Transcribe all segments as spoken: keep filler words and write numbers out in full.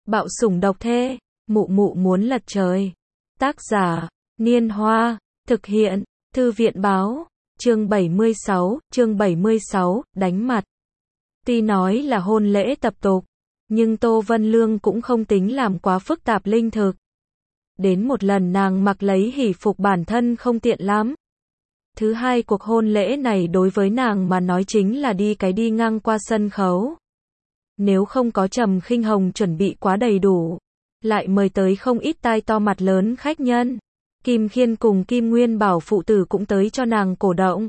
Bạo sủng độc thê, mụ mụ muốn lật trời. Tác giả, Niên Hoa, thực hiện, Thư viện báo, chương bảy mươi sáu, chương bảy mươi sáu, đánh mặt. Tuy nói là hôn lễ tập tục, nhưng Tô Vân Lương cũng không tính làm quá phức tạp linh thực. Đến một lần nàng mặc lấy hỷ phục bản thân không tiện lắm. Thứ hai, cuộc hôn lễ này đối với nàng mà nói chính là đi cái đi ngang qua sân khấu. Nếu không có Trầm Khinh Hồng chuẩn bị quá đầy đủ, lại mời tới không ít tai to mặt lớn khách nhân. Kim Khiên cùng Kim Nguyên Bảo phụ tử cũng tới cho nàng cổ động.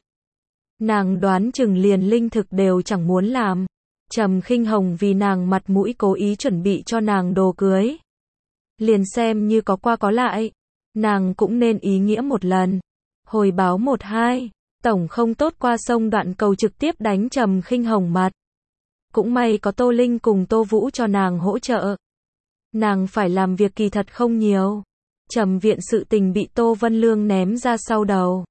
Nàng đoán chừng liền linh thực đều chẳng muốn làm. Trầm Khinh Hồng vì nàng mặt mũi cố ý chuẩn bị cho nàng đồ cưới. Liền xem như có qua có lại, nàng cũng nên ý nghĩa một lần. Hồi báo một hai, tổng không tốt qua sông Đoạn Cầu trực tiếp đánh Trầm Khinh Hồng mặt. Cũng may có Tô Linh cùng Tô Vũ cho nàng hỗ trợ. Nàng phải làm việc kỳ thật không nhiều. Trầm viện sự tình bị Tô Vân Lương ném ra sau đầu.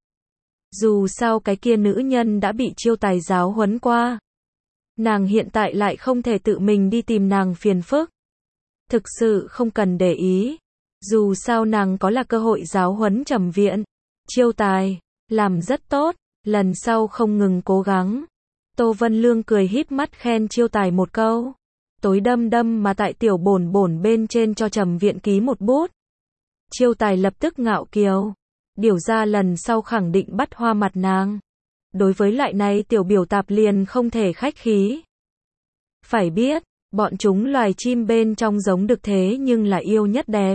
Dù sao cái kia nữ nhân đã bị Chiêu Tài giáo huấn qua. Nàng hiện tại lại không thể tự mình đi tìm nàng phiền phức. Thực sự không cần để ý. Dù sao nàng có là cơ hội giáo huấn Trầm viện. Chiêu Tài, làm rất tốt, lần sau không ngừng cố gắng. Tô Vân Lương cười híp mắt khen Chiêu Tài một câu. Tối đâm đâm mà tại tiểu bổn bổn bên trên cho Trầm viện ký một bút. Chiêu Tài lập tức ngạo kiều. Điều ra lần sau khẳng định bắt hoa mặt nàng. Đối với loại này tiểu biểu tạp liền không thể khách khí. Phải biết, bọn chúng loài chim bên trong giống đực thế nhưng là yêu nhất đẹp.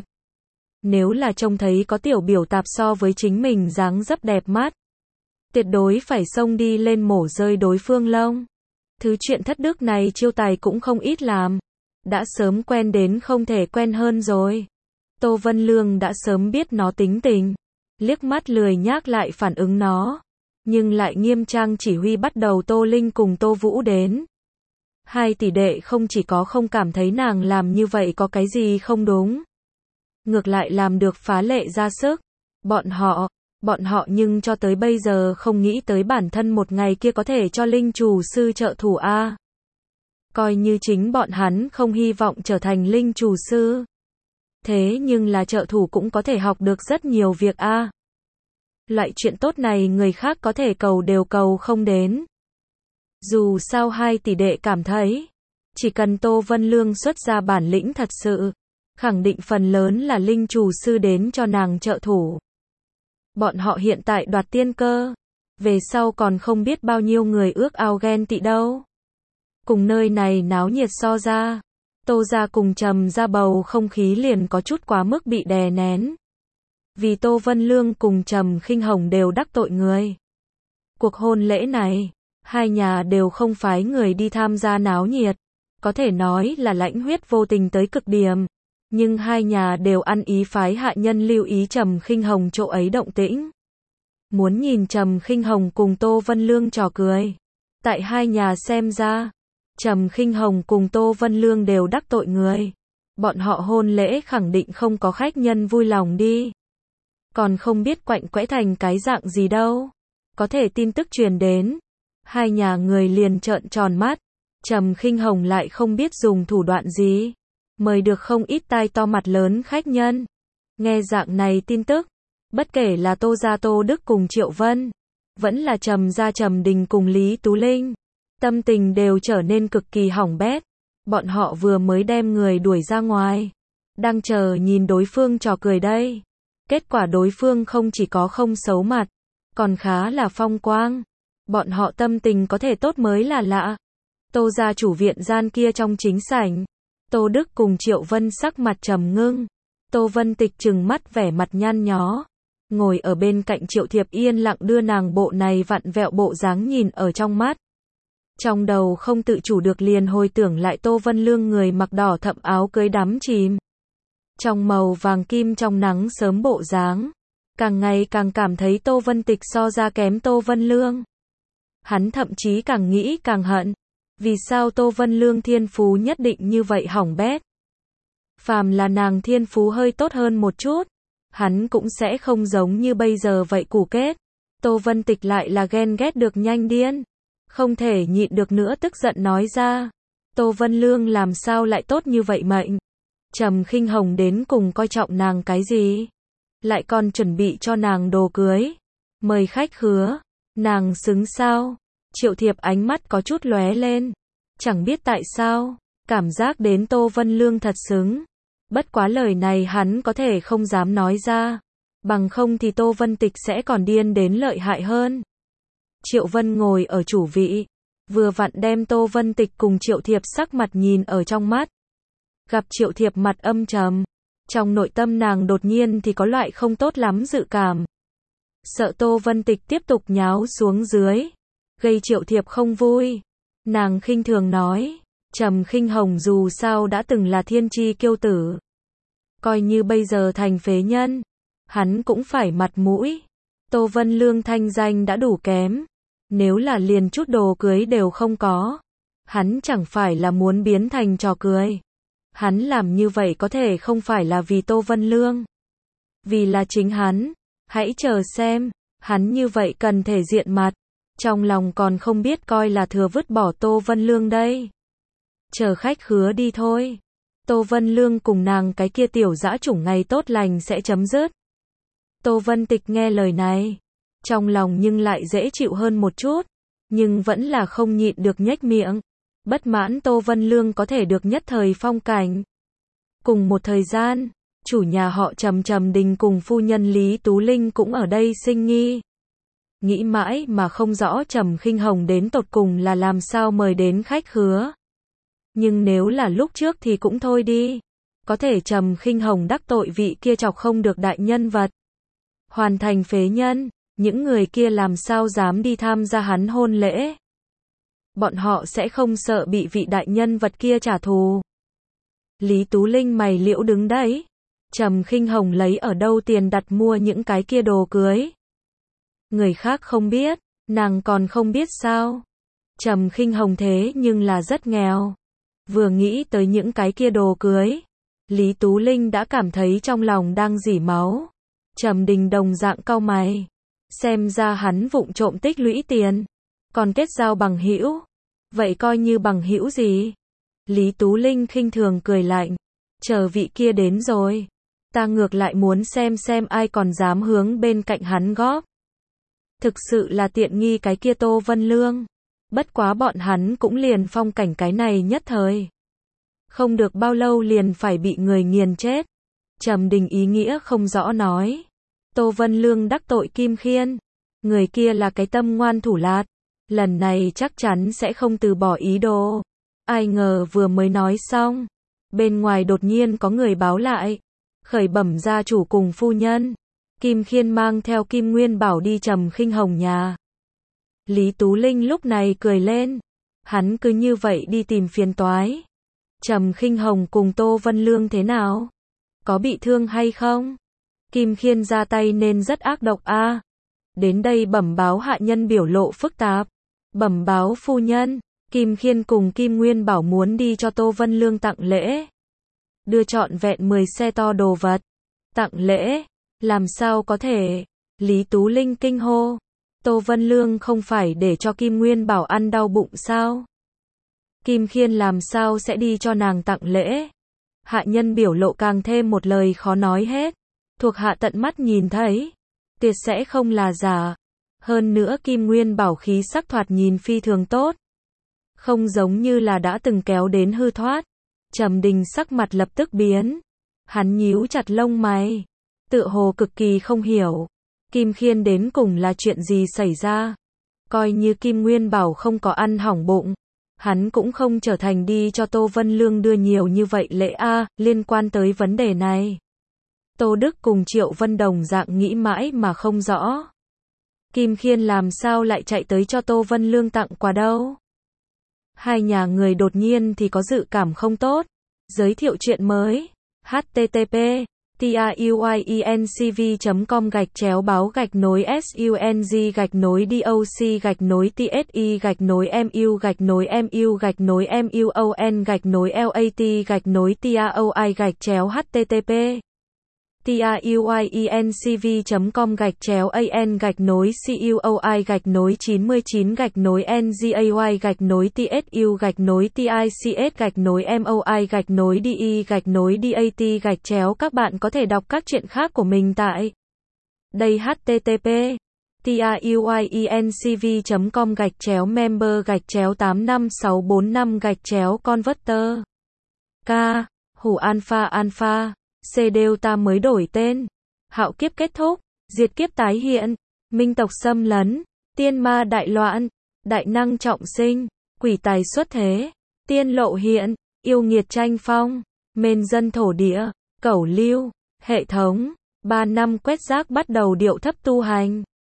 Nếu là trông thấy có tiểu biểu tạp so với chính mình dáng dấp đẹp mắt, tuyệt đối phải xông đi lên mổ rơi đối phương lông. Thứ chuyện thất đức này Chiêu Tài cũng không ít làm. Đã sớm quen đến không thể quen hơn rồi. Tô Vân Lương đã sớm biết nó tính tình. Liếc mắt lười nhác lại phản ứng nó. Nhưng lại nghiêm trang chỉ huy bắt đầu Tô Linh cùng Tô Vũ đến. Hai tỷ đệ không chỉ có không cảm thấy nàng làm như vậy có cái gì không đúng. Ngược lại làm được phá lệ ra sức. Bọn họ, bọn họ nhưng cho tới bây giờ không nghĩ tới bản thân một ngày kia có thể cho linh chủ sư trợ thủ a. Coi như chính bọn hắn không hy vọng trở thành linh chủ sư. Thế nhưng là trợ thủ cũng có thể học được rất nhiều việc a. Loại chuyện tốt này người khác có thể cầu đều cầu không đến. Dù sao hai tỷ đệ cảm thấy, chỉ cần Tô Vân Lương xuất ra bản lĩnh thật sự, khẳng định phần lớn là linh chủ sư đến cho nàng trợ thủ. Bọn họ hiện tại đoạt tiên cơ, về sau còn không biết bao nhiêu người ước ao ghen tị đâu. Cùng nơi này náo nhiệt so ra, Tô gia cùng Trầm gia bầu không khí liền có chút quá mức bị đè nén. Vì Tô Vân Lương cùng Trầm Khinh Hồng đều đắc tội người. Cuộc hôn lễ này, hai nhà đều không phái người đi tham gia náo nhiệt, có thể nói là lãnh huyết vô tình tới cực điểm. Nhưng hai nhà đều ăn ý phái hạ nhân lưu ý Trầm Khinh Hồng chỗ ấy động tĩnh. Muốn nhìn Trầm Khinh Hồng cùng Tô Vân Lương trò cười. Tại hai nhà xem ra, Trầm Khinh Hồng cùng Tô Vân Lương đều đắc tội người. Bọn họ hôn lễ khẳng định không có khách nhân vui lòng đi. Còn không biết quạnh quẽ thành cái dạng gì đâu. Có thể tin tức truyền đến. Hai nhà người liền trợn tròn mắt. Trầm Khinh Hồng lại không biết dùng thủ đoạn gì. Mời được không ít tai to mặt lớn khách nhân. Nghe dạng này tin tức. Bất kể là Tô gia Tô Đức cùng Triệu Vân. Vẫn là Trầm gia Trầm Đình cùng Lý Tú Linh. Tâm tình đều trở nên cực kỳ hỏng bét. Bọn họ vừa mới đem người đuổi ra ngoài. Đang chờ nhìn đối phương trò cười đây. Kết quả đối phương không chỉ có không xấu mặt. Còn khá là phong quang. Bọn họ tâm tình có thể tốt mới là lạ. Tô gia chủ viện gian kia trong chính sảnh. Tô Đức cùng Triệu Vân sắc mặt trầm ngưng. Tô Vân Tịch trừng mắt vẻ mặt nhăn nhó. Ngồi ở bên cạnh Triệu Thiệp yên lặng đưa nàng bộ này vặn vẹo bộ dáng nhìn ở trong mắt. Trong đầu không tự chủ được liền hồi tưởng lại Tô Vân Lương người mặc đỏ thẫm áo cưới đắm chìm. Trong màu vàng kim trong nắng sớm bộ dáng. Càng ngày càng cảm thấy Tô Vân Tịch so ra kém Tô Vân Lương. Hắn thậm chí càng nghĩ càng hận. Vì sao Tô Vân Lương thiên phú nhất định như vậy hỏng bét? Phàm là nàng thiên phú hơi tốt hơn một chút, hắn cũng sẽ không giống như bây giờ vậy củ kết. Tô Vân Tịch lại là ghen ghét được nhanh điên. Không thể nhịn được nữa tức giận nói ra. Tô Vân Lương làm sao lại tốt như vậy mệnh? Trầm Khinh Hồng đến cùng coi trọng nàng cái gì? Lại còn chuẩn bị cho nàng đồ cưới. Mời khách khứa. Nàng xứng sao? Triệu Thiệp ánh mắt có chút lóe lên. Chẳng biết tại sao, cảm giác đến Tô Vân Lương thật xứng. Bất quá lời này hắn có thể không dám nói ra. Bằng không thì Tô Vân Tịch sẽ còn điên đến lợi hại hơn. Triệu Vân ngồi ở chủ vị. Vừa vặn đem Tô Vân Tịch cùng Triệu Thiệp sắc mặt nhìn ở trong mắt. Gặp Triệu Thiệp mặt âm trầm. Trong nội tâm nàng đột nhiên thì có loại không tốt lắm dự cảm. Sợ Tô Vân Tịch tiếp tục nháo xuống dưới. Gây Triệu Thiệp không vui. Nàng khinh thường nói. Trầm Khinh Hồng dù sao đã từng là thiên chi kiêu tử. Coi như bây giờ thành phế nhân. Hắn cũng phải mặt mũi. Tô Vân Lương thanh danh đã đủ kém. Nếu là liền chút đồ cưới đều không có. Hắn chẳng phải là muốn biến thành trò cười. Hắn làm như vậy có thể không phải là vì Tô Vân Lương. Vì là chính hắn. Hãy chờ xem. Hắn như vậy cần thể diện mặt. Trong lòng còn không biết coi là thừa vứt bỏ Tô Vân Lương đây. Chờ khách khứa đi thôi. Tô Vân Lương cùng nàng cái kia tiểu dã chủng ngày tốt lành sẽ chấm dứt. Tô Vân Tịch nghe lời này. Trong lòng nhưng lại dễ chịu hơn một chút. Nhưng vẫn là không nhịn được nhếch miệng. Bất mãn Tô Vân Lương có thể được nhất thời phong cảnh. Cùng một thời gian, chủ nhà họ Trầm Trầm Đình cùng phu nhân Lý Tú Linh cũng ở đây sinh nghi. Nghĩ mãi mà không rõ Trầm Khinh Hồng đến tột cùng là làm sao mời đến khách khứa. Nhưng nếu là lúc trước thì cũng thôi đi. Có thể Trầm Khinh Hồng đắc tội vị kia chọc không được đại nhân vật. Hoàn thành phế nhân, những người kia làm sao dám đi tham gia hắn hôn lễ. Bọn họ sẽ không sợ bị vị đại nhân vật kia trả thù. Lý Tú Linh mày liễu đứng đấy. Trầm Khinh Hồng lấy ở đâu tiền đặt mua những cái kia đồ cưới. Người khác không biết, nàng còn không biết sao. Trầm Khinh Hồng thế nhưng là rất nghèo. Vừa nghĩ tới những cái kia đồ cưới, Lý Tú Linh đã cảm thấy trong lòng đang rỉ máu. Trầm Đình đồng dạng cau mày. Xem ra hắn vụng trộm tích lũy tiền. Còn kết giao bằng hữu. Vậy coi như bằng hữu gì? Lý Tú Linh khinh thường cười lạnh. Chờ vị kia đến rồi. Ta ngược lại muốn xem xem ai còn dám hướng bên cạnh hắn góp. Thực sự là tiện nghi cái kia Tô Vân Lương. Bất quá bọn hắn cũng liền phong cảnh cái này nhất thời. Không được bao lâu liền phải bị người nghiền chết. Trầm Đình ý nghĩa không rõ nói. Tô Vân Lương đắc tội Kim Khiên. Người kia là cái tâm ngoan thủ lạt. Lần này chắc chắn sẽ không từ bỏ ý đồ. Ai ngờ vừa mới nói xong. Bên ngoài đột nhiên có người báo lại. Khởi bẩm gia chủ cùng phu nhân. Kim Khiên mang theo Kim Nguyên Bảo đi Trầm Khinh Hồng nhà. Lý Tú Linh lúc này cười lên. Hắn cứ như vậy đi tìm phiền toái. Trầm Khinh Hồng cùng Tô Vân Lương thế nào? Có bị thương hay không? Kim Khiên ra tay nên rất ác độc a. À. Đến đây bẩm báo hạ nhân biểu lộ phức tạp. Bẩm báo phu nhân, Kim Khiên cùng Kim Nguyên Bảo muốn đi cho Tô Vân Lương tặng lễ. Đưa trọn vẹn mười xe to đồ vật. Tặng lễ? Làm sao có thể? Lý Tú Linh kinh hô. Tô Vân Lương không phải để cho Kim Nguyên Bảo ăn đau bụng sao? Kim Khiên làm sao sẽ đi cho nàng tặng lễ? Hạ nhân biểu lộ càng thêm một lời khó nói hết. Thuộc hạ tận mắt nhìn thấy. Tuyệt sẽ không là giả. Hơn nữa Kim Nguyên Bảo khí sắc thoạt nhìn phi thường tốt. Không giống như là đã từng kéo đến hư thoát. Trầm Đình sắc mặt lập tức biến. Hắn nhíu chặt lông mày. Tựa hồ cực kỳ không hiểu. Kim Khiên đến cùng là chuyện gì xảy ra. Coi như Kim Nguyên Bảo không có ăn hỏng bụng. Hắn cũng không trở thành đi cho Tô Vân Lương đưa nhiều như vậy lễ a. Liên quan tới vấn đề này. Tô Đức cùng Triệu Vân đồng dạng nghĩ mãi mà không rõ. Kim Khiên làm sao lại chạy tới cho Tô Vân Lương tặng quà đâu. Hai nhà người đột nhiên thì có dự cảm không tốt. Giới thiệu chuyện mới. H T T P truyencv chấm com gạch chéo báo gạch nối sung gạch nối doc gạch nối tsi gạch nối mu gạch nối mu gạch nối muon gạch nối lat gạch nối taoi gạch chéo http tayuyencv chấm com gạch chéo an gạch nối cuoi gạch nối chín mươi chín gạch nối ngay gạch nối tsu gạch nối tics gạch nối moi gạch nối de gạch nối dat gạch chéo. Các bạn có thể đọc các truyện khác của mình tại đây http tayuyencv chấm com gạch chéo member gạch chéo tám năm sáu bốn năm gạch chéo converter. K. Hủ alpha alpha. C. Delta mới đổi tên. Hạo kiếp kết thúc. Diệt kiếp tái hiện. Minh tộc xâm lấn. Tiên ma đại loạn. Đại năng trọng sinh. Quỷ tài xuất thế. Tiên lộ hiện. Yêu nghiệt tranh phong. Mên dân thổ địa. Cẩu lưu. Hệ thống. Ba năm quét rác bắt đầu điệu thấp tu hành.